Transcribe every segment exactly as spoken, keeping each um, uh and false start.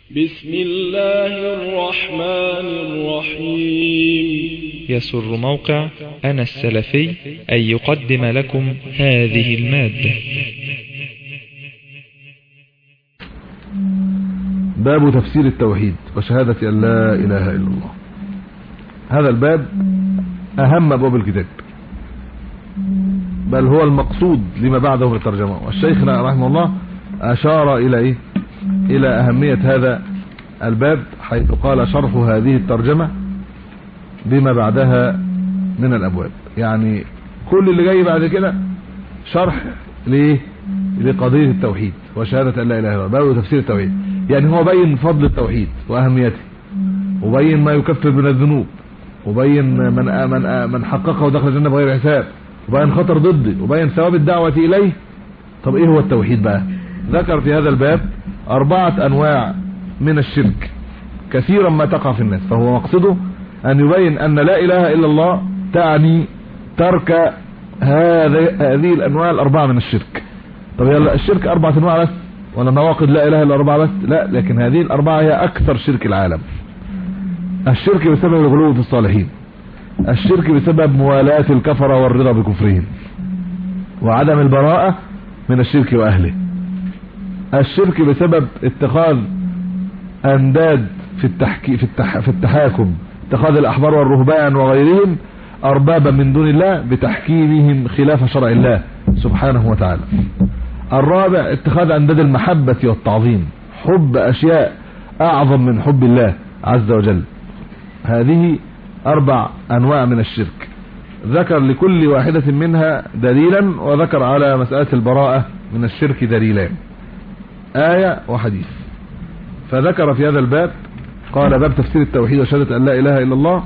بسم الله الرحمن الرحيم. يسر موقع أنا السلفي أن يقدم لكم هذه المادة. باب تفسير التوحيد وشهادة أن لا إله إلا الله. هذا الباب أهم أبواب الكتاب، بل هو المقصود لما بعده من الترجمة، والشيخ رحمه الله أشار إلى إيه؟ إلى أهمية هذا الباب، حيث قال شرح هذه الترجمة بما بعدها من الأبواب. يعني كل اللي جاي بعد كده شرح ليه؟ لقضية التوحيد وشهادة أن لا إله إلا الله. باب تفسير التوحيد، يعني هو بين فضل التوحيد وأهميته، وبين ما يكفر من الذنوب، وبين من من من حققه ودخل الجنة بغير حساب، وبين خطر ضده، وبين ثواب الدعوة إليه. طب إيه هو التوحيد بقى؟ ذكر في هذا الباب أربعة أنواع من الشرك كثيرا ما تقع في الناس، فهو مقصده أن يبين أن لا إله إلا الله تعني ترك هذه الأنواع الأربعة من الشرك. طب يلا الشرك أربعة أنواع بس، ولا نواقض لا إله إلا أربعة بس؟ لا، لكن هذه الأربعة هي أكثر شرك العالم. الشرك بسبب الغلو في الصالحين، الشرك بسبب موالاة الكفرة والرضا بكفرهم، وعدم البراءة من الشرك وأهله. الشرك بسبب اتخاذ أنداد في التحكي في, التح في التحاكم، اتخاذ الأحبار والرهبان وغيرهم أربابا من دون الله بتحكيمهم خلاف شرع الله سبحانه وتعالى. الرابع اتخاذ أنداد المحبة والتعظيم، حب أشياء أعظم من حب الله عز وجل. هذه أربع أنواع من الشرك، ذكر لكل واحدة منها دليلا، وذكر على مسألة البراءة من الشرك دليلان، آية وحديث. فذكر في هذا الباب قال باب تفسير التوحيد وشهادة أن لا إله إلا الله،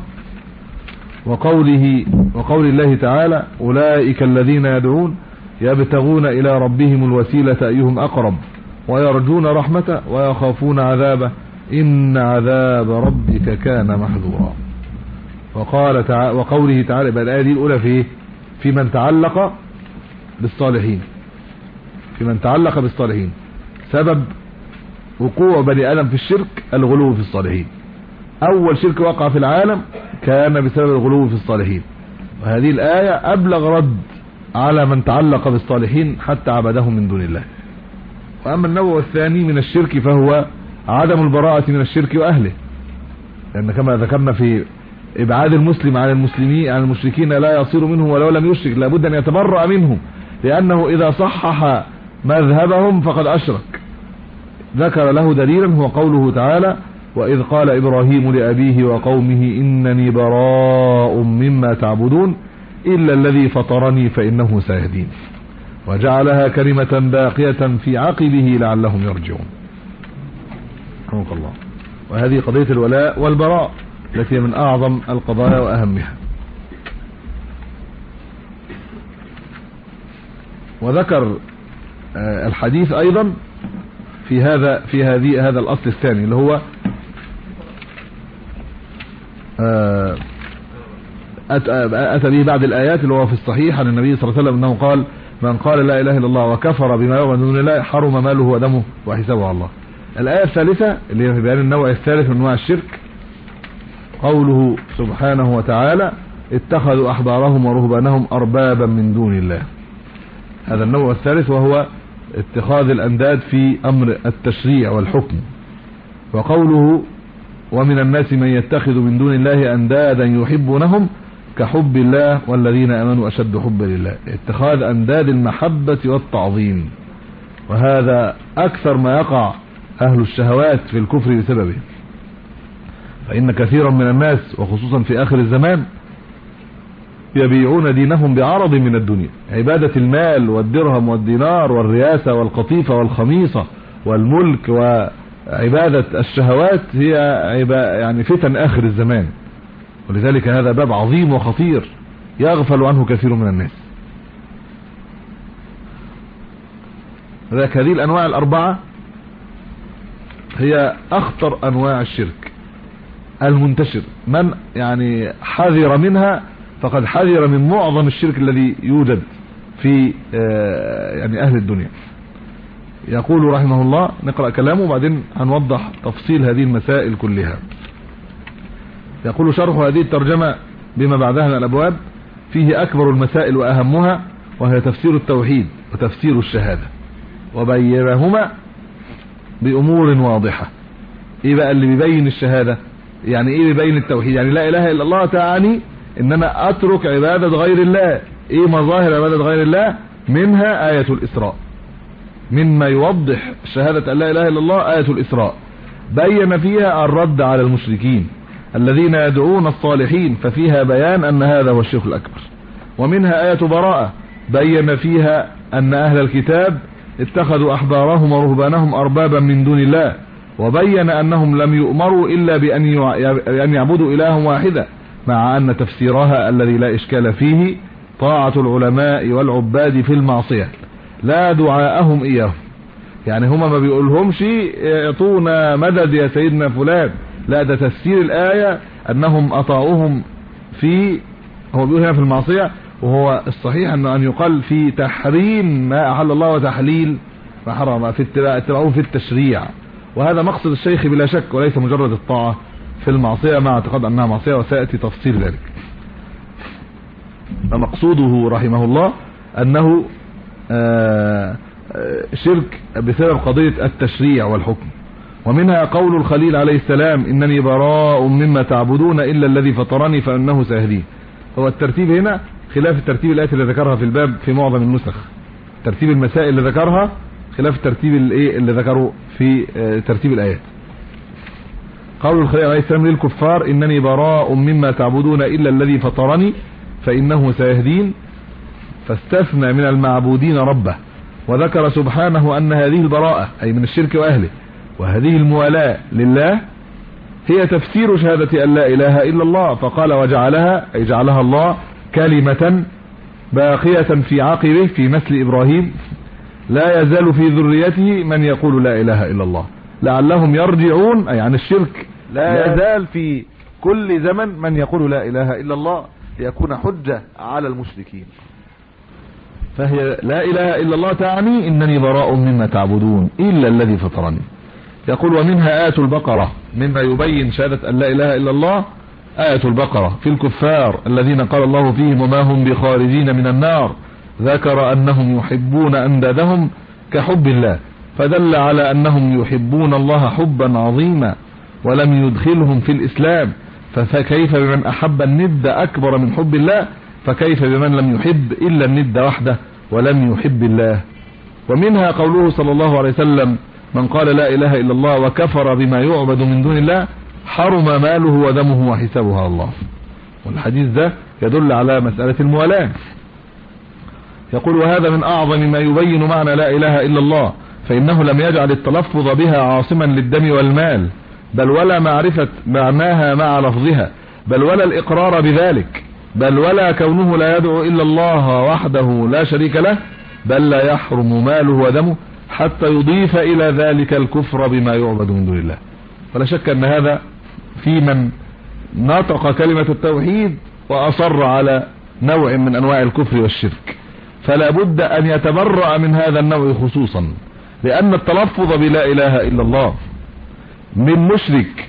وقوله وقول الله تعالى أولئك الذين يدعون يبتغون إلى ربهم الوسيلة أيهم أقرب ويرجون رحمته ويخافون عذابه إن عذاب ربك كان محذورا. وقال تعالى وقوله تعالى بقى الآية دي الأولى في في من تعلق بالصالحين، في من تعلق بالصالحين. سبب وقوع بني آدم في الشرك الغلو في الصالحين. أول شرك وقع في العالم كان بسبب الغلو في الصالحين، وهذه الآية أبلغ رد على من تعلق بالصالحين حتى عبدهم من دون الله. وأما النوع الثاني من الشرك فهو عدم البراءة من الشرك وأهله، لأن كما ذكرنا في إبعاد المسلم عن المسلمين عن المشركين لا يصير منهم ولو لم يشرك، لابد أن يتبرأ منهم، لأنه إذا صحح مذهبهم فقد أشرك. ذكر له دليلا هو قوله تعالى وإذ قال إبراهيم لأبيه وقومه إنني براء مما تعبدون إلا الذي فطرني فإنه سيهدين، وجعلها كلمة باقية في عقبه لعلهم يرجعون. رحمك الله. وهذه قضية الولاء والبراء التي من أعظم القضايا وأهمها. وذكر الحديث أيضا في هذا في هذه هذا الأصل الثاني اللي هو أتى به بعد الآيات اللي هو في الصحيح عن النبي صلى الله عليه وسلم أنه قال من قال لا إله إلا الله وكفر بما يعبد من دون الله حرم ماله ودمه وحسابه على الله. الآية الثالثة اللي هي في بيان النوع الثالث من أنواع الشرك قوله سبحانه وتعالى اتخذوا أحبارهم ورهبانهم أربابا من دون الله. هذا النوع الثالث وهو اتخاذ الأنداد في أمر التشريع والحكم. وقوله ومن الناس من يتخذ من دون الله أندادا يحبونهم كحب الله والذين آمنوا أشد حبا لله، اتخاذ أنداد المحبة والتعظيم، وهذا أكثر ما يقع أهل الشهوات في الكفر بسببه. فإن كثيرا من الناس وخصوصا في آخر الزمان يبيعون دينهم بعرض من الدنيا، عبادة المال والدرهم والدينار والرياسة والقطيفة والخميصة والملك وعبادة الشهوات هي يعني فتن آخر الزمان. ولذلك هذا باب عظيم وخطير يغفل عنه كثير من الناس. ذلك هذه الأنواع الأربعة هي أخطر أنواع الشرك المنتشر، من يعني حذر منها فقد حذر من معظم الشرك الذي يوجد في يعني أهل الدنيا. يقول رحمه الله، نقرأ كلامه وبعدين هنوضح تفصيل هذه المسائل كلها. يقول شرح هذه الترجمة بما بعدها من الأبواب فيه أكبر المسائل وأهمها، وهي تفسير التوحيد وتفسير الشهادة، وبينهما بأمور واضحة. ايه بقى اللي بيبين الشهادة؟ يعني ايه بيبين التوحيد؟ يعني لا اله الا الله تعني ان انا اترك عبادة غير الله. ايه مظاهر عبادة غير الله؟ منها آية الإسراء، مما يوضح شهادة ان لا اله الا الله آية الإسراء، بين فيها الرد على المشركين الذين يدعون الصالحين، ففيها بيان ان هذا هو الشرك الأكبر. ومنها آية براءة، بين فيها ان اهل الكتاب اتخذوا احبارهم ورهبانهم اربابا من دون الله، وبين انهم لم يؤمروا الا بان يعبدوا الها واحدا، مع ان تفسيرها الذي لا اشكال فيه طاعة العلماء والعباد في المعصية لا دعاءهم اياهم. يعني هما ما بيقولهمش يعطونا مدد يا سيدنا فلان، لا، ده تفسير الآية انهم اطاعوهم في، هو بيقول هنا في المعصية، وهو الصحيح انه ان يقال في تحريم ما احل الله وتحليل ما حرم، في اتباعهم في التشريع. وهذا مقصد الشيخ بلا شك، وليس مجرد الطاعة في المعصية مع اعتقاد انها معصية، وسيأتي تفصيل ذلك. فمقصوده رحمه الله انه شرك بسبب قضية التشريع والحكم. ومنها قول الخليل عليه السلام انني براء مما تعبدون الا الذي فطرني فانه سيهدين. هو الترتيب هنا خلاف الترتيب الآيات اللي ذكرها في الباب في معظم النسخ، ترتيب المسائل اللي ذكرها خلاف الترتيب الايه اللي ذكره في ترتيب الآيات. قول الخليل عليه السلام للكفار انني براء مما تعبدون الا الذي فطرني فانه سيهدين، فاستثنى من المعبودين ربه، وذكر سبحانه ان هذه البراءة اي من الشرك واهله وهذه الموالاة لله هي تفسير شهادة ان لا اله الا الله، فقال وجعلها اي جعلها الله كلمة باقية في عقبه في مثل ابراهيم لا يزال في ذريته من يقول لا اله الا الله لعلهم يرجعون، اي عن الشرك لا يزال في كل زمن من يقول لا اله الا الله ليكون حجة على المشركين. فهي لا اله الا الله تعني انني براء مما تعبدون الا الذي فطرني. يقول ومنها آية البقرة، مما يبين شهادة ان لا اله الا الله آية البقرة في الكفار الذين قال الله فيهم وما هم بخارجين من النار، ذكر انهم يحبون اندادهم كحب الله، فدل على انهم يحبون الله حبا عظيما ولم يدخلهم في الاسلام، فكيف بمن احب الند اكبر من حب الله، فكيف بمن لم يحب الا الند وحده ولم يحب الله. ومنها قوله صلى الله عليه وسلم من قال لا اله الا الله وكفر بما يعبد من دون الله حرم ماله ودمه وحسابه على الله. والحديث ده يدل على مسألة الموالاة. يقول وهذا من اعظم ما يبين معنى لا اله الا الله، فانه لم يجعل التلفظ بها عاصما للدم والمال، بل ولا معرفة معناها مع لفظها، بل ولا الاقرار بذلك، بل ولا كونه لا يدعو الا الله وحده لا شريك له، بل لا يحرم ماله ودمه حتى يضيف الى ذلك الكفر بما يعبد من دون الله. ولا شك ان هذا في من نطق كلمة التوحيد واصر على نوع من انواع الكفر والشرك، فلا بد ان يتبرأ من هذا النوع خصوصا، لان التلفظ بلا اله الا الله من مشرك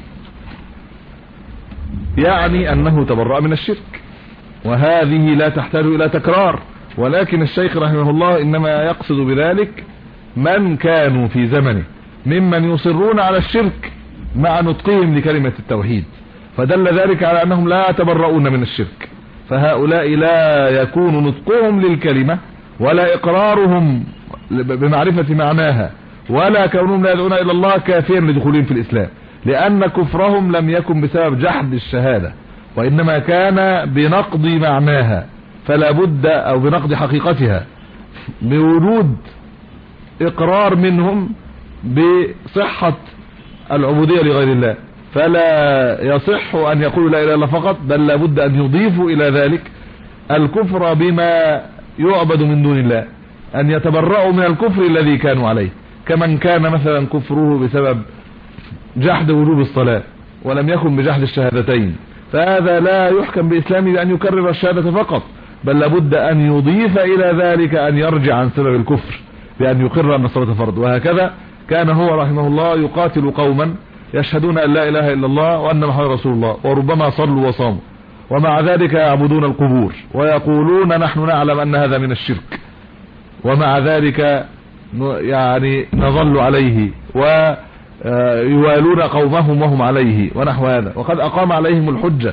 يعني انه تبرأ من الشرك، وهذه لا تحتاج الى تكرار. ولكن الشيخ رحمه الله انما يقصد بذلك من كانوا في زمنه ممن يصرون على الشرك مع نطقهم لكلمة التوحيد، فدل ذلك على انهم لا يتبرؤون من الشرك، فهؤلاء لا يكون نطقهم للكلمة ولا اقرارهم بمعرفة معناها ولا كونهم لا يدعون الى الله كافيا لدخولهم في الاسلام، لان كفرهم لم يكن بسبب جحد الشهادة، وانما كان بنقض معناها، فلا بد او بنقض حقيقتها بوجود اقرار منهم بصحة العبودية لغير الله، فلا يصح ان يقولوا لا اله الا الله فقط، بل لا بد ان يضيفوا الى ذلك الكفر بما يعبد من دون الله، ان يتبرؤوا من الكفر الذي كانوا عليه، كمن كان مثلا كفره بسبب جحد وجوب الصلاة ولم يكن بجحد الشهادتين، فهذا لا يحكم بإسلامه بأن يكرر الشهادة فقط، بل لابد أن يضيف إلى ذلك أن يرجع عن سبب الكفر بأن يقر أن الصلاة فرض. وهكذا كان هو رحمه الله يقاتل قوما يشهدون أن لا إله إلا الله وأن محمد رسول الله، وربما صلوا وصاموا، ومع ذلك يعبدون القبور ويقولون نحن نعلم أن هذا من الشرك، ومع ذلك يعني نظل عليه ويوالون قومهم وهم عليه ونحو هذا، وقد أقام عليهم الحجة،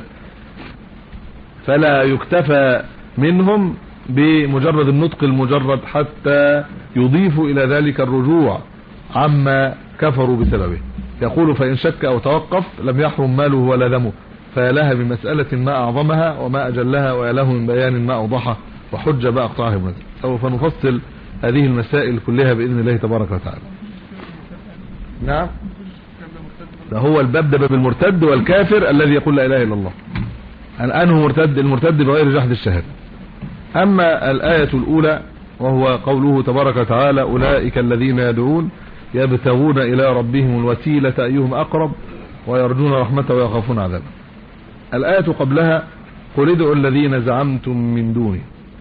فلا يكتفى منهم بمجرد النطق المجرد حتى يضيفوا إلى ذلك الرجوع عما كفروا بسببه. يقول فإن شك أو توقف لم يحرم ماله ولا دمه، فيلها بمسألة ما أعظمها وما أجلها، ويله من بيان ما أوضحه، وحجة بقى أقطعه بنزل. سوف نفصل هذه المسائل كلها بإذن الله تبارك وتعالى. نعم، ده هو الباب ده باب المرتد والكافر الذي يقول لا إله إلا الله. الآن هو مرتد، المرتد بغير جحد الشهادة. أما الآية الأولى وهو قوله تبارك وتعالى أولئك الذين يدعون يبتغون إلى ربهم الوسيلة أيهم أقرب ويرجون رحمته ويخافون عذابه. الآية قبلها قل ادعوا الذين زعمتم من دوني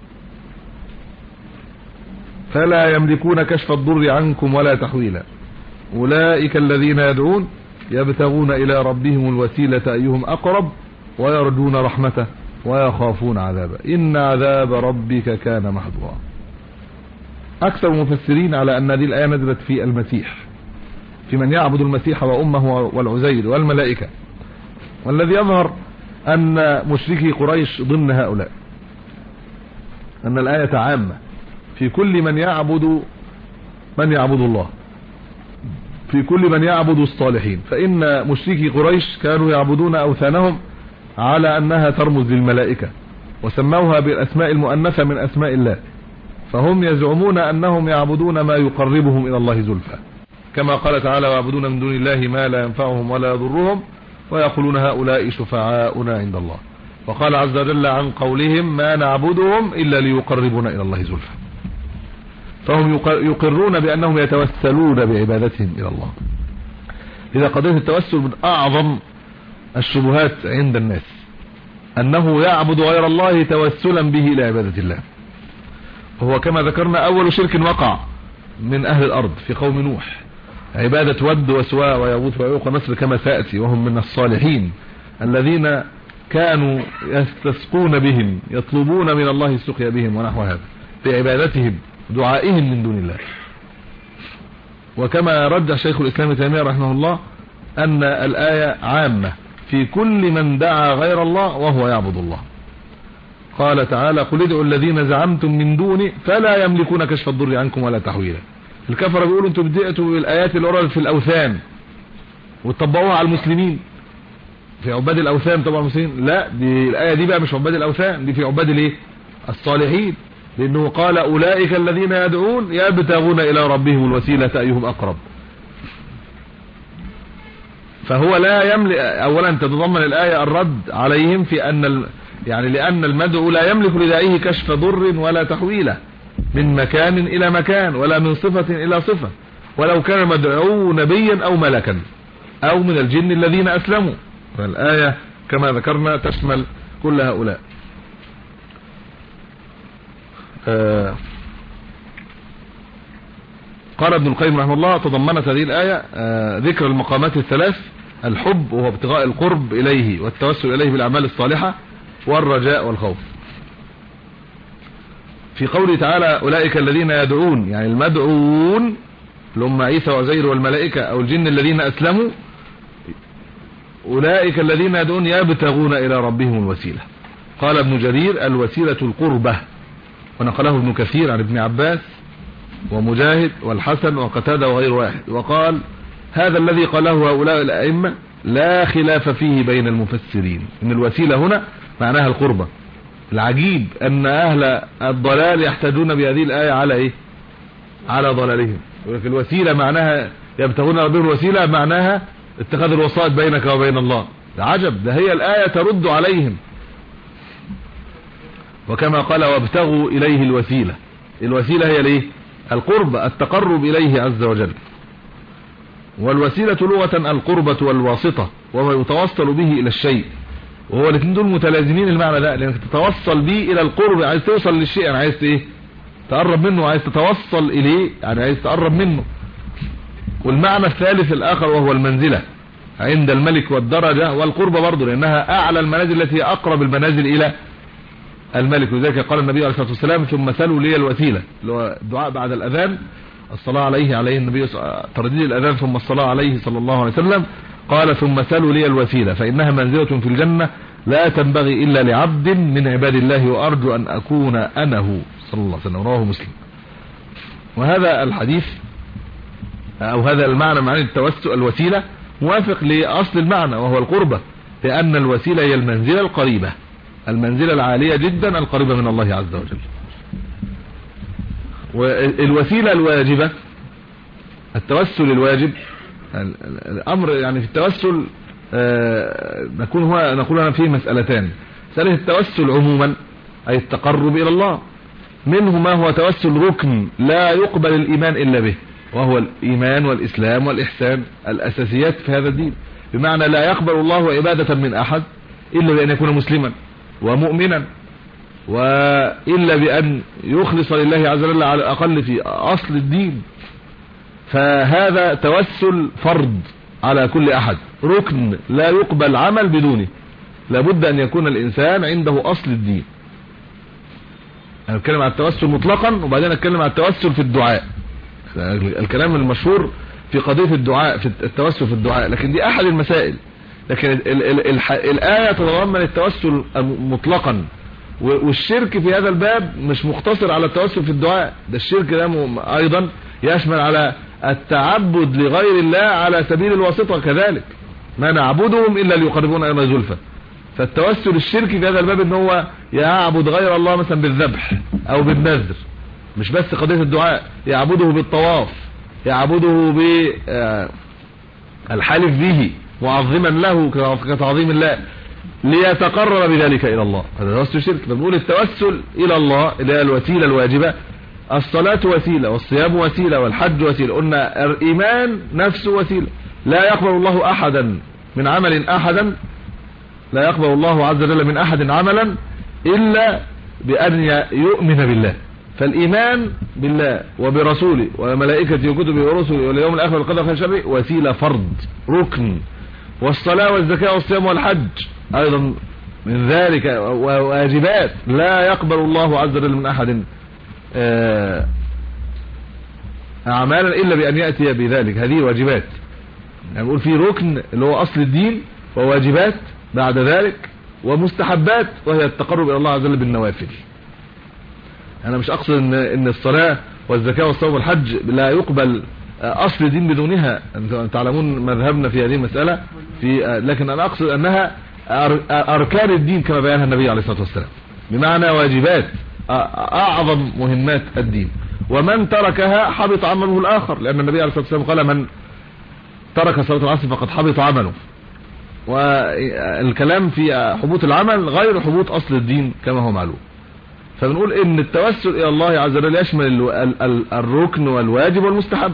فلا يملكون كشف الضر عنكم ولا تحويلا أولئك الذين يدعون يبتغون إلى ربهم الوسيلة أيهم أقرب ويرجون رحمته ويخافون عذابه إن عذاب ربك كان محظورا. أكثر المفسرين على أن هذه الآية نزلت في المسيح، في من يعبد المسيح وأمه والعزير والملائكة، والذي يظهر أن مشركي قريش ضمن هؤلاء، أن الآية عامة في كل من يعبد من يعبد الله، في كل من يعبد الصالحين. فإن مشركي قريش كانوا يعبدون أوثانهم على أنها ترمز للملائكة، وسموها بالأسماء المؤنثة من أسماء الله، فهم يزعمون أنهم يعبدون ما يقربهم إلى الله زلفى، كما قال تعالى ويعبدون من دون الله ما لا ينفعهم ولا يضرهم ويقولون هؤلاء شفعاؤنا عند الله. وقال عز وجل عن قولهم ما نعبدهم إلا ليقربون إلى الله زلفى، فهم يقرون بأنهم يتوسلون بعبادتهم إلى الله. إذا قضية التوسل من أعظم الشبهات عند الناس، أنه يعبد غير الله توسلا به إلى عبادة الله، وهو كما ذكرنا أول شرك وقع من أهل الأرض في قوم نوح، عبادة ود وسواء ويغوث ويعوق ونسر كما سيأتي، وهم من الصالحين الذين كانوا يستسقون بهم يطلبون من الله السقيا بهم ونحو هذا بعبادتهم دعائهم من دون الله. وكما رجح شيخ الإسلام ابن تيمية رحمه الله أن الآية عامة في كل من دعا غير الله وهو يعبد الله. قال تعالى قل ادعوا الذين زعمتم من دوني فلا يملكون كشف الضر عنكم ولا تحويلا. الكفرة بيقولوا انتم بدأتوا بالآيات اللي وردت في الأوثان وتطبقوها على المسلمين في عباد الأوثان. طبعا المسلمين لا، دي الآية دي بقى مش عباد الأوثان، دي في عباد الايه الصالحين، لأنه قال أولئك الذين يدعون يبتغون إلى ربهم الوسيلة أيهم أقرب. فهو لا يملك، أولا تتضمن الآية الرد عليهم في أن ال... يعني لأن المدعو لا يملك لداعيه كشف ضر ولا تحويله من مكان إلى مكان ولا من صفة إلى صفة، ولو كان مدعو نبيا أو ملكا أو من الجن الذين أسلموا. فالآية كما ذكرنا تشمل كل هؤلاء. آه قال ابن القيم رحمه الله تضمنت هذه الآية آه ذكر المقامات الثلاث: الحب وهو ابتغاء القرب إليه والتوسل إليه بالأعمال الصالحة، والرجاء والخوف. في قوله تعالى أولئك الذين يدعون، يعني المدعون لهم عيسى وعزير والملائكة أو الجن الذين أسلموا، أولئك الذين يدعون يبتغون إلى ربهم الوسيلة. قال ابن جرير الوسيلة القربة، ونقله ابن كثير عن ابن عباس ومجاهد والحسن وقتادة وغير واحد. وقال هذا الذي قاله هؤلاء الأئمة لا خلاف فيه بين المفسرين، إن الوسيلة هنا معناها القربة. العجيب أن أهل الضلال يحتاجون بهذه الآية على إيه؟ على ضلالهم. ولكن الوسيلة معناها يبتغون ربهم الوسيلة معناها اتخاذ الوسائط بينك وبين الله. عجب، ده هي الآية ترد عليهم. وكما قال وابتغوا إليه الوسيلة، الوسيلة هي الايه؟ القربة، التقرب إليه عز وجل. والوسيلة لغة القربة والواسطة، وهو يتوصل به إلى الشيء، وهو الاثنين دول متلازمين المعنى ده، لأنك تتوصل به إلى القرب، عايز توصل للشيء، أنا عايز ايه؟ تقرب منه وعايز تتوصل اليه، يعني عايز تقرب منه. والمعنى الثالث الاخر وهو المنزلة عند الملك والدرجة والقربة برضه، لانها اعلى المنازل التي هي اقرب المنازل الى الملك. وذلك قال النبي عليه الصلاة والسلام ثم سلوا لي الوسيلة، اللي هو الدعاء بعد الاذان، الصلاة عليه عليه النبي ترديد الاذان ثم الصلاة عليه صلى الله عليه وسلم، قال ثم سلوا لي الوسيلة فانها منزلة في الجنة لا تنبغي الا لعبد من عباد الله وارجو ان اكون انا هو صلى الله عليه وسلم. رواه مسلم. وهذا الحديث او هذا المعنى معنى التوسل الوسيلة موافق لاصل المعنى وهو القربة، لان الوسيلة هي المنزلة القريبة، المنزلة العالية جدا القريبة من الله عز وجل. والوسيلة الواجبة التوسل الواجب الامر، يعني في التوسل نكون هو نقول انا فيه مسألتان. مسألة التوسل عموما اي التقرب الى الله، منه ما هو توسل ركن لا يقبل الايمان الا به، وهو الايمان والاسلام والاحسان، الاساسيات في هذا الدين، بمعنى لا يقبل الله عبادة من احد الا بان يكون مسلما ومؤمنا، والا بان يخلص لله عز وجل على الاقل في اصل الدين. فهذا توسل فرض على كل احد، ركن لا يقبل عمل بدونه، لابد ان يكون الانسان عنده اصل الدين. انا اتكلم عن التوسل مطلقا وبعدين اتكلم عن التوسل في الدعاء، الكلام المشهور في قضية الدعاء في التوسل في الدعاء، لكن دي احد المسائل. لكن ال ال ال الآية تتضمن التوسل مطلقا، والشرك في هذا الباب مش مقتصر على التوسل في الدعاء، ده الشرك ده ايضا يشمل على التعبد لغير الله على سبيل الواسطة كذلك، ما نعبدهم الا ليقربونا الى زلفى. فالتوسل الشركي في هذا الباب ان هو يعبد غير الله مثلا بالذبح او بالنذر، مش بس قضية الدعاء، يعبده بالطواف، يعبده بالحلف به معظما له كتعظيم الله ليتقرب بذلك الى الله، هذا توسل شرك. بنقول التوسل الى الله اللي هي الوسيلة الواجبة، الصلاة وسيلة والصيام وسيلة والحج وسيلة، قلنا الايمان نفسه وسيلة. لا يقبل الله احدا من عمل احدا لا يقبل الله عز وجل من احد عملا الا بان يؤمن بالله. فالايمان بالله وبرسوله وملائكته وكتبه ورسله واليوم الاخر والقدر خير شر وسيلة فرض ركن. والصلاة والزكاة والصيام والحج ايضا من ذلك واجبات، لا يقبل الله عز وجل من احد اعمالا الا بان ياتي بذلك. هذه واجبات، يعني بقول في ركن اللي هو اصل الدين، وواجبات بعد ذلك، ومستحبات وهي التقرب الى الله عز وجل بالنوافل. انا مش اقصد ان ان الصلاه والزكاه والصوم والحج لا يقبل اصل الدين بدونها، انتم تعلمون مذهبنا في هذه المساله في، لكن انا اقصد انها اركان الدين كما بيانها النبي عليه الصلاه والسلام، بمعنى واجبات اعظم مهمات الدين. ومن تركها حبط عمله الاخر، لان النبي عليه الصلاه والسلام قال من ترك صلاه العصر فقد حبط عمله. والكلام في حبوط العمل غير حبوط اصل الدين كما هو معلوم. فبنقول ان التوسل الى الله عز وجل يشمل الركن والواجب والمستحب،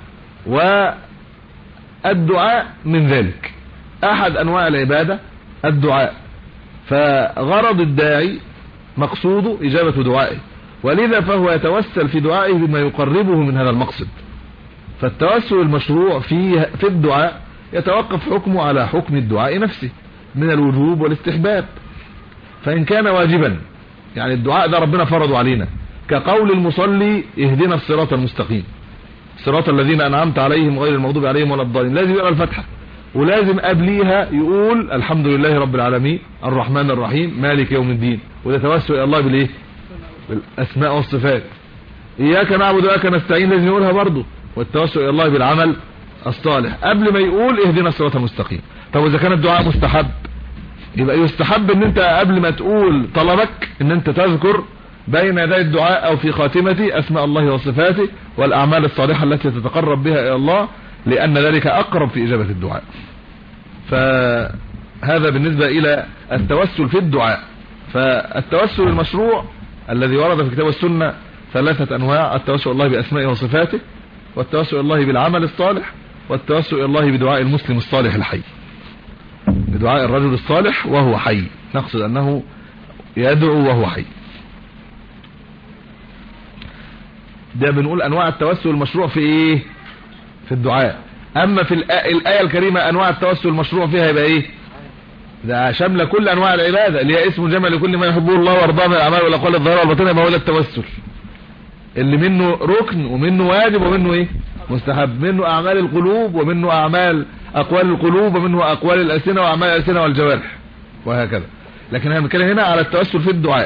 والدعاء من ذلك. احد انواع العبادة الدعاء، فغرض الداعي مقصوده اجابة دعائه، ولذا فهو يتوسل في دعائه بما يقربه من هذا المقصد. فالتوسل المشروع في في الدعاء يتوقف حكمه على حكم الدعاء نفسه من الوجوب والاستحباب. فإن كان واجبا، يعني الدعاء ده ربنا فرضه علينا، كقول المصلي اهدنا الصراط المستقيم صراط الذين أنعمت عليهم غير المغضوب عليهم ولا الضالين، لازم يقرأ الفاتحة، ولازم قبليها يقول الحمد لله رب العالمين الرحمن الرحيم مالك يوم الدين. وده توسل الى الله بالايه؟ بالاسماء والصفات. اياك نعبد واياك نستعين لازم يقولها برضه، والتوسل الى الله بالعمل الصالح قبل ما يقول اهدنا الصراط المستقيم. طب اذا كان الدعاء مستحب، يبقى يستحب ان انت قبل ما تقول طلبك ان انت تذكر بين يدي الدعاء او في خاتمته اسماء الله وصفاته والاعمال الصالحة التي تتقرب بها الى الله، لان ذلك اقرب في اجابة الدعاء. فهذا بالنسبة الى التوسل في الدعاء. فالتوسل المشروع الذي ورد في الكتاب والسنة ثلاثة انواع: التوسل الى الله باسمائه وصفاته، والتوسل الى الله بالعمل الصالح، والتوسل الى الله بدعاء المسلم الصالح الحي، بدعاء الرجل الصالح وهو حي، نقصد انه يدعو وهو حي. ده بنقول انواع التوسل المشروع في ايه؟ في الدعاء. اما في الآية الكريمة انواع التوسل المشروع فيها يبقى ايه؟ ده شامله كل انواع العباده اللي هي اسم جمع لكل ما يحبه الله ويرضاه من الاعمال والاقوال الظاهره والباطنه، يبقى هو ده التوسل اللي منه ركن ومنه واجب ومنه ايه؟ مستحب. منه اعمال القلوب ومنه اعمال اقوال القلوب ومنه اقوال الالسنه واعمال الالسنه والجوارح وهكذا. لكن احنا بنتكلم هنا على التوسل في الدعاء.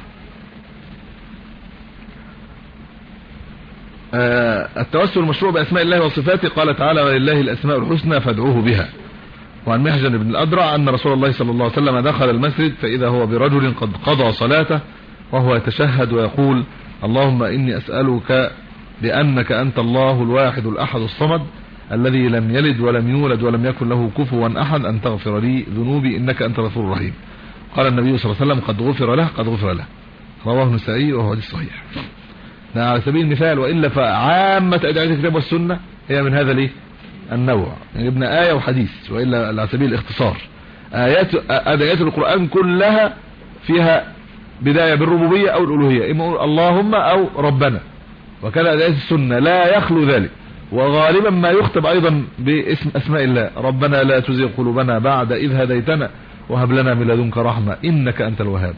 آه التوسل المشروع باسماء الله وصفاته، قال تعالى ولله الاسماء الحسنى فادعوه بها. وعن محجن بن الأدرع أن رسول الله صلى الله عليه وسلم دخل المسجد فإذا هو برجل قد قضى صلاته وهو يتشهد ويقول اللهم إني أسألك بأنك أنت الله الواحد الأحد الصمد الذي لم يلد ولم يولد ولم يكن له كفوا أحد أن تغفر لي ذنوبي إنك أنت الغفور الرحيم. قال النبي صلى الله عليه وسلم قد غفر له قد غفر له، رواه النسائي وهو حديث صحيح. ده على سبيل المثال، وإلا فعامة أدعية الكتاب والسنة هي من هذا ليه النوع، يعني ابن آية وحديث، وإلا على سبيل الاختصار آيات أدعيات القرآن كلها فيها بداية بالربوبية أو الألوهية، إما اللهم أو ربنا، وكان أدعيات السنة لا يخلو ذلك. وغالبا ما يختم أيضا باسم أسماء الله، ربنا لا تزغ قلوبنا بعد إذ هديتنا وهب لنا من لدنك رحمة إنك أنت الوهاب.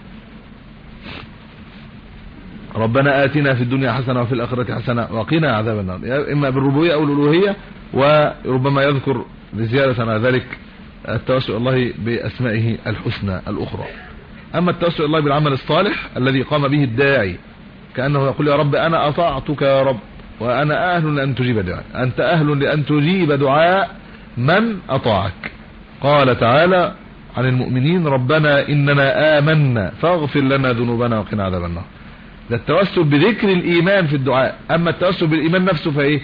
ربنا آتنا في الدنيا حسنة وفي الآخرة حسنة وقنا عذاب النار، إما بالربوبية أو الألوهية. وربما يذكر بزيادة على ذلك التوسل الله بأسمائه الحسنى الأخرى. أما التوسل الله بالعمل الصالح الذي قام به الداعي، كأنه يقول يا رب أنا أطعتك يا رب وأنا أهل لأن تجيب دعاء، أنت أهل لأن تجيب دعاء من أطاعك. قال تعالى عن المؤمنين ربنا إننا آمنا فاغفر لنا ذنوبنا وقنا عذاب النار. ده التوسل بذكر الإيمان في الدعاء. أما التوسل بالإيمان نفسه فإيه؟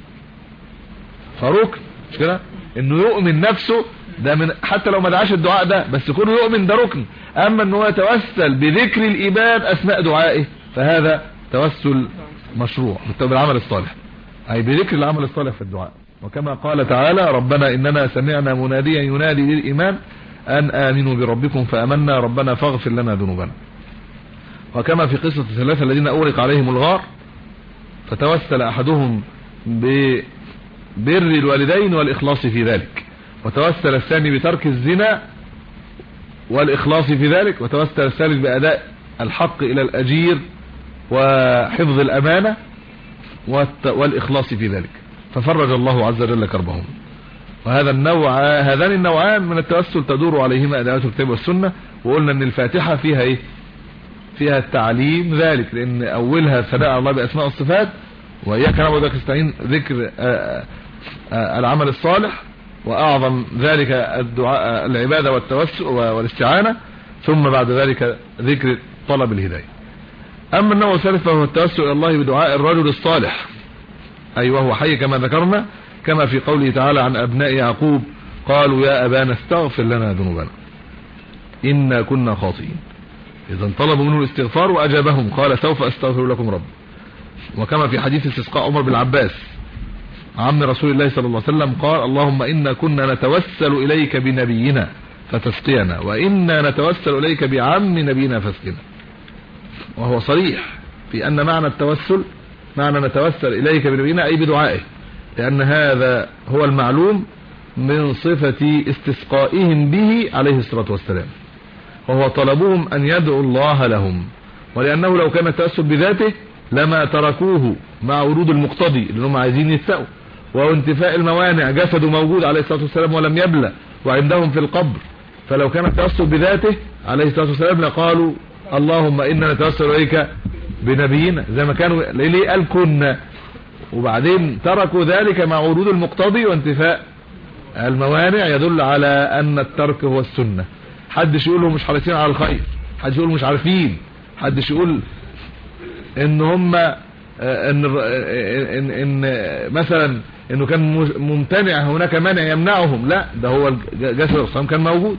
فركن، مش كده؟ إنه يؤمن نفسه ده من، حتى لو ما دعاش الدعاء ده بس كونه يؤمن ده ركن. أما إنه يتوسل بذكر الإيمان أثناء دعائه فهذا توسل مشروع بالعمل الصالح، أي بذكر العمل الصالح في الدعاء. وكما قال تعالى ربنا إننا سمعنا مناديا ينادي للإيمان أن آمنوا بربكم فآمنا ربنا فاغفر لنا ذنوبنا. وكما في قصة الثلاثة الذين أورق عليهم الغار فتوسل أحدهم ببر الوالدين والإخلاص في ذلك، وتوسل الثاني بترك الزنا والإخلاص في ذلك، وتوسل الثالث بأداء الحق إلى الأجير وحفظ الأمانة والإخلاص في ذلك، ففرج الله عز وجل كربهم. وهذا النوع، هذان النوعان من التوسل تدور عليهما أدعيات الكتاب والسنة. وقلنا أن الفاتحة فيها إيه؟ فيها التعليم ذلك، لأن أولها ثناء الله بأسماء والصفات، وإياك نعبد وإياك نستعين ذكر العمل الصالح، وأعظم ذلك الدعاء العبادة والتوسل والاستعانة، ثم بعد ذلك ذكر طلب الهداية. أما النوع الثالث فهو التوسل إلى الله بدعاء الرجل الصالح، أي وهو حي كما ذكرنا، كما في قوله تعالى عن أبناء يعقوب قالوا يا أبانا استغفر لنا ذنوبنا إنا كنا خاطئين. إذن طلبوا منه الاستغفار وأجابهم قال سوف أستغفر لكم رب. وكما في حديث استسقاء عمر بن العباس عم رسول الله صلى الله عليه وسلم قال اللهم إنا كنا نتوسل إليك بنبينا فتسقينا، وإنا نتوسل إليك بعم نبينا فاسقنا. وهو صريح في أن معنى التوسل معنى نتوسل إليك بنبينا أي بدعائه، لأن هذا هو المعلوم من صفة استسقائهم به عليه الصلاة والسلام، وهو طلبهم أن يدعوا الله لهم. ولأنه لو كان التوسل بذاته لما تركوه مع ورود المقتضي لأنهم عايزين يستقوا، وانتفاء الموانع جسده موجود عليه الصلاة والسلام ولم يبلى وعندهم في القبر. فلو كان التوسل بذاته عليه الصلاة والسلام لقالوا اللهم إنا نتوسل إليك بنبينا، زي ما كانوا ليه قال كنا، وبعدين تركوا ذلك مع ورود المقتضي وانتفاء الموانع، يدل على أن الترك هو السنة. حدش يقولوا مش حريصين على الخير، حدش يقول مش عارفين، حدش يقول ان هم ان, إن, إن مثلا انه كان ممتنع هناك مانع يمنعهم، لا ده هو جسد الصيام كان موجود.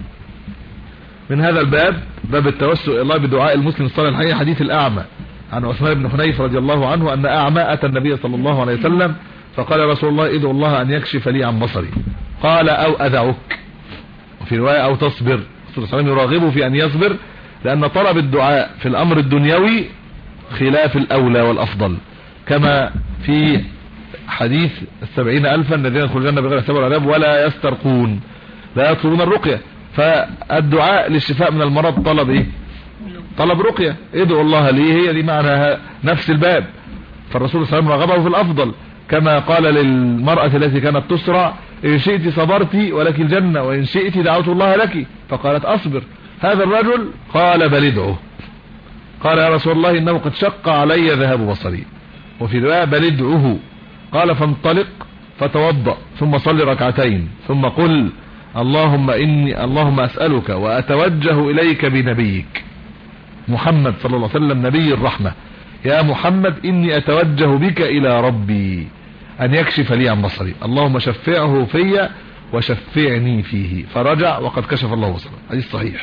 من هذا الباب باب التوسل الى الله بدعاء المسلم الصالح الحي حديث الأعمى عن عثمان بن حنيف رضي الله عنه أن أعمى أتى النبي صلى الله عليه وسلم فقال رسول الله ادعو الله أن يكشف لي عن بصري، قال أو أدعوك، وفي رواية أو تصبر. صلى الله عليه وسلم يراغبه في أن يصبر، لأن طلب الدعاء في الأمر الدنيوي خلاف الأولى والأفضل، كما في حديث السبعين ألفا الذين يدخلون الجنة بغير حساب ولا عذاب ولا يسترقون، لا يطلبون الرقية. فالدعاء للشفاء من المرض طلب ايه؟ طلب رقية. ادعو الله لي، هي دي معناها نفس الباب. فالرسول صلى الله عليه وسلم رغبه في الافضل، كما قال للمرأة التي كانت تسرع: ان شئت صبرت ولك الجنة وان شئت دعوت الله لك، فقالت اصبر. هذا الرجل قال بل ادعوه، قال يا رسول الله انه قد شق علي ذهاب بصري، وفي رواية بل ادعوه. قال فانطلق فتوضأ ثم صل ركعتين ثم قل اللهم اني اللهم اسألك واتوجه اليك بنبيك محمد صلى الله عليه وسلم نبي الرحمة، يا محمد اني اتوجه بك الى ربي ان يكشف لي عن بصري، اللهم شفعه في وشفعني فيه. فرجع وقد كشف الله بصره. حديث صحيح.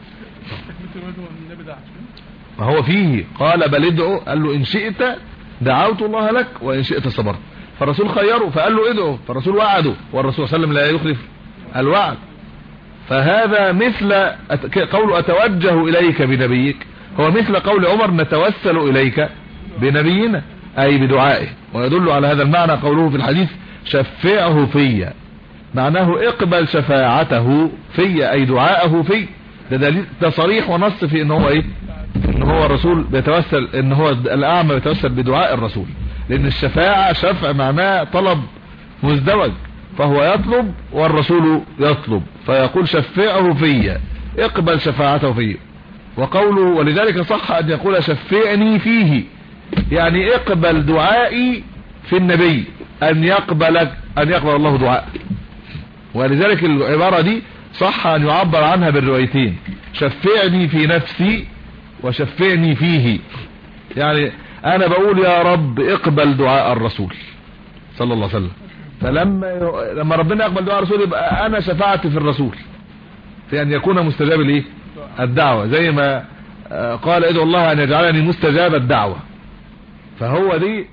ما هو فيه قال بل ادعو، قال له ان شئت دعوت الله لك وان شئت صبرت. فالرسول خيره فقال له ادعو، فالرسول وعده، والرسول صلى الله عليه وسلم لا يخلف الوعد. فهذا مثل قول اتوجه اليك بنبيك، هو مثل قول عمر نتوسل اليك بنبينا، اي بدعائه. ويدل على هذا المعنى قوله في الحديث شفعه في، معناه اقبل شفاعته في، اي دعاءه في. ده دليل، ده صريح ونص في ان هو ايه؟ ان هو الرسول بيتوسل، ان هو الاعمى بيتوسل بدعاء الرسول، لان الشفاعة شفع معناه طلب مزدوج، فهو يطلب والرسول يطلب، فيقول شفعه في، اقبل شفاعته فيه. وقوله ولذلك صح ان يقول شفعني فيه، يعني اقبل دعائي في النبي، ان يقبل ان يقبل الله دعاء. ولذلك العبارة دي صح ان يعبر عنها بالروايتين، شفعني في نفسي وشفعني فيه. يعني انا بقول يا رب اقبل دعاء الرسول صلى الله عليه وسلم، فلما لما ربنا يقبل دعاء الرسول يبقى انا شفعت في الرسول في ان يكون مستجاب الايه؟ الدعوة، زي ما قال ادعو الله ان يجعلني مستجاب الدعوة. فهو دي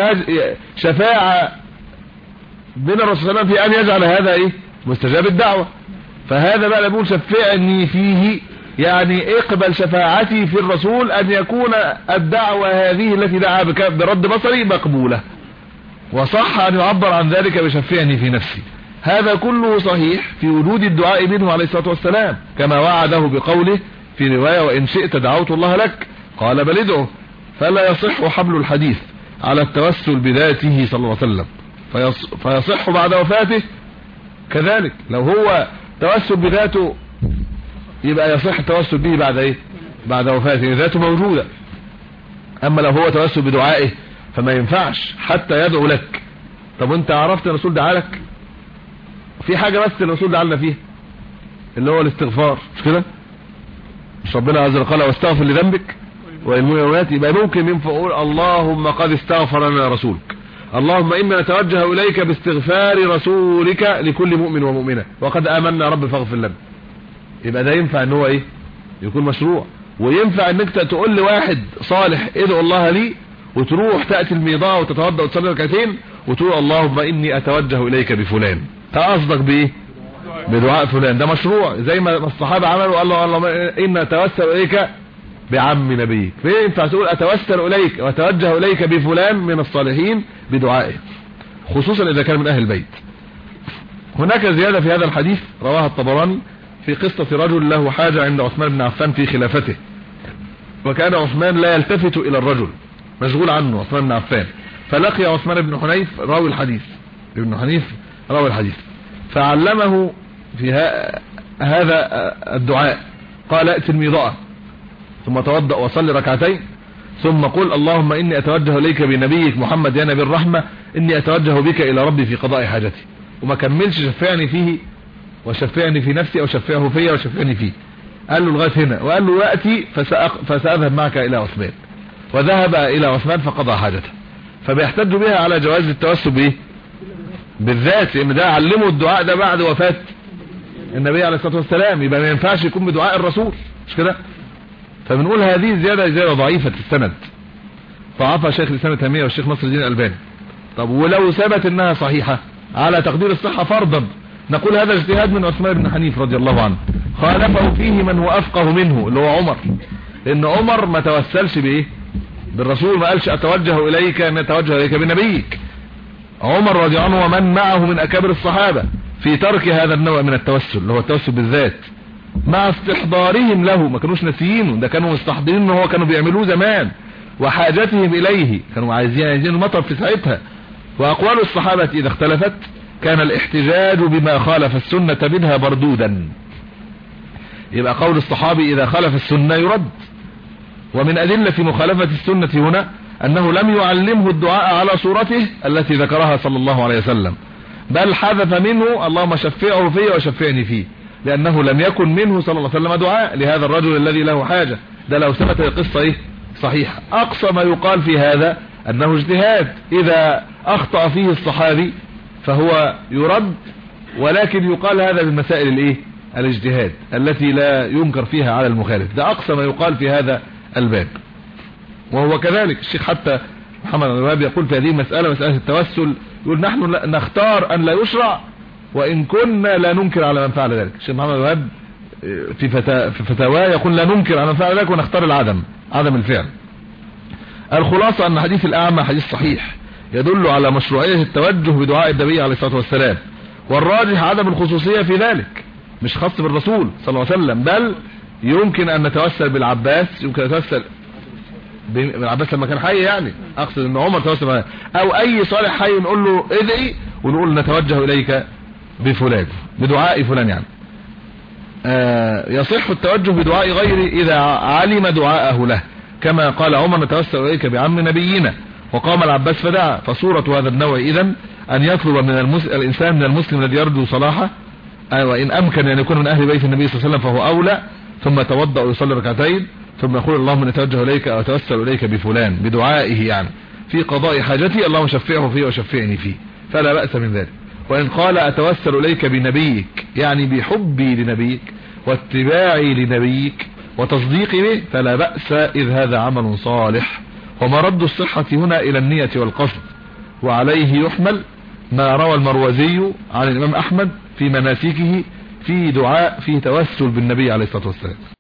شفاعة بين الرسول صلى الله عليه وسلم في ان يجعل هذا ايه؟ مستجاب الدعوة. فهذا بقى بقول شفعني فيه، يعني اقبل شفاعتي في الرسول ان يكون الدعوة هذه التي دعا برد بصري مقبولة. وصح ان يعبر عن ذلك بشفعني في نفسي. هذا كله صحيح في وجود الدعاء منه عليه الصلاة والسلام، كما وعده بقوله في رواية وان شئت دعوت الله لك، قال بل ادعه. فلا يصح حمل الحديث على التوسل بذاته صلى الله عليه وسلم، فيصح بعد وفاته كذلك. لو هو توسل بذاته يبقى يصح التوسل به بعد ايه؟ بعد وفاته، ذاته موجودة. اما لو هو توسل بدعائه فما ينفعش حتى يدعو لك. طب وانت عرفت الرسول دعا لك؟ في حاجة بس الرسول دعا لنا فيها اللي هو الاستغفار، مش كده؟ مش ربنا عز وجل قال واستغفر لذنبك والمؤمنات؟ يبقى ممكن ينفع اقول اللهم قد استغفر لنا رسولك، اللهم إنا نتوجه إليك باستغفار رسولك لكل مؤمن ومؤمنة وقد آمنا رب فاغفر لنا. يبقى ده ينفع ان هو ايه؟ يكون مشروع. وينفع انك تقول لواحد صالح ادعو الله لي، وتروح تأتي الميضاء وتتوضأ وتصلي ركعتين وتقول اللهم إني أتوجه إليك بفلان، تصدق بايه؟ بدعاء فلان. ده مشروع زي ما الصحابة عملوا، قال له اللهم إنا نتوسل إليك بعم نبيك. فينفع تقول أتوسل إليك وأتوجه إليك بفلان من الصالحين بدعائه، خصوصا إذا كان من أهل البيت. هناك زيادة في هذا الحديث رواها الطبراني في قصة رجل له حاجة عند عثمان بن عفان في خلافته، وكان عثمان لا يلتفت إلى الرجل، مشغول عنه عثمان بن عفان. فلقي عثمان بن حنيف راوي الحديث، ابن حنيف راوي الحديث، فعلمه في هذا الدعاء. قال ائت الميضاء ثم توضأ وصلي ركعتين ثم قل اللهم إني أتوجه إليك بنبيك محمد يا نبي الرحمة، إني أتوجه بك إلى ربي في قضاء حاجتي. وما كملش شفعني فيه وشفعني في نفسي أو شفعه فيه وشفعني فيه، قال له لغاية هنا، وقال له يأتي فسأذهب معك إلى عثمان. وذهب إلى عثمان فقضى حاجته. فبيحتج بها على جواز التوسل به بالذات، لأن ده علمه الدعاء ده بعد وفاة النبي عليه الصلاة والسلام، يبقى ما ينفعش يكون بدعاء الرسول، مش كده؟ فبنقول هذه زيادة زيادة ضعيفة السند، ضعفها شيخ الإسلام ابن تيمية والشيخ نصر الدين الألباني. طب ولو ثبت انها صحيحة على تقدير الصحة فرضا، نقول هذا اجتهاد من عثمان بن حنيف رضي الله عنه، خالفه فيه من هو أفقه منه اللي هو عمر، لأن عمر ما توسلش بإيه؟ بالرسول، ما قالش اتوجه اليك ان اتوجه اليك بنبيك. عمر رضي الله عنه ومن معه من اكابر الصحابة في ترك هذا النوع من التوسل اللي هو التوسل بالذات مع استحضارهم له، ما كانوش ناسيينه، ده كانوا مستحضرين ان هو كانوا بيعملوه زمان، وحاجتهم اليه كانوا عايزين عايزين المطر في ساعتها. واقوال الصحابة اذا اختلفت كان الاحتجاج بما خالف السنة منها بردودا. يبقى قول الصحابي اذا خالف السنة يرد. ومن ادلة مخالفة السنة هنا انه لم يعلمه الدعاء على صورته التي ذكرها صلى الله عليه وسلم، بل حذف منه اللهم شفعه فيه وشفعني فيه، لانه لم يكن منه صلى الله عليه وسلم دعاء لهذا الرجل الذي له حاجة. ده لو ثبت القصة ايه صحيحة. اقصى ما يقال في هذا انه اجتهاد، اذا اخطأ فيه الصحابي فهو يرد، ولكن يقال هذا من مسائل الايه الاجتهاد التي لا ينكر فيها على المخالف. ده اقصى ما يقال في هذا الباب. وهو كذلك الشيخ حتى محمد بن الوهاب يقول في هذه المسألة مسألة التوسل، يقول نحن نختار ان لا يشرع وان كنا لا ننكر على من فعل ذلك. الشيخ محمد بن الوهاب في فتا في فتاواه يقول لا ننكر على من فعل ذلك ونختار العدم، عدم الفعل. الخلاصة ان حديث الاعمى حديث صحيح يدل على مشروعية التوجه بدعاء النبي عليه الصلاة والسلام، والراجح عدم الخصوصية في ذلك، مش خاص بالرسول صلى الله عليه وسلم، بل يمكن ان نتوسل بالعباس، يمكن نتوسل بالعباس لما كان حي، يعني اقصد ان عمر توسل معاه، او اي صالح حي نقول له ادعي ونقول نتوجه اليك بفلان بدعاء فلان. يعني آه يصح التوجه بدعاء غيره اذا علم دعاءه له، كما قال عمر نتوسل اليك بعم نبينا، وقام العباس فدعا. فصورة هذا النوع اذن ان يطلب من المس... الانسان من المسلم الذي يرجو صلاحه، وان امكن ان يكون من اهل بيت النبي صلى الله عليه وسلم فهو اولى، ثم يتوضا ويصلي ركعتين ثم يقول اللهم نتوجه اليك او اتوسل اليك بفلان بدعائه، يعني في قضاء حاجتي اللهم شفعه فيه وشفعني فيه، فلا بأس من ذلك. وان قال اتوسل اليك بنبيك يعني بحبي لنبيك واتباعي لنبيك وتصديقي به فلا بأس، اذ هذا عمل صالح. ومرد الصحة هنا الى النية والقصد، وعليه يحمل ما روى المروزي عن الامام احمد في مناسكه في دعاء فيه توسل بالنبي عليه الصلاة والسلام.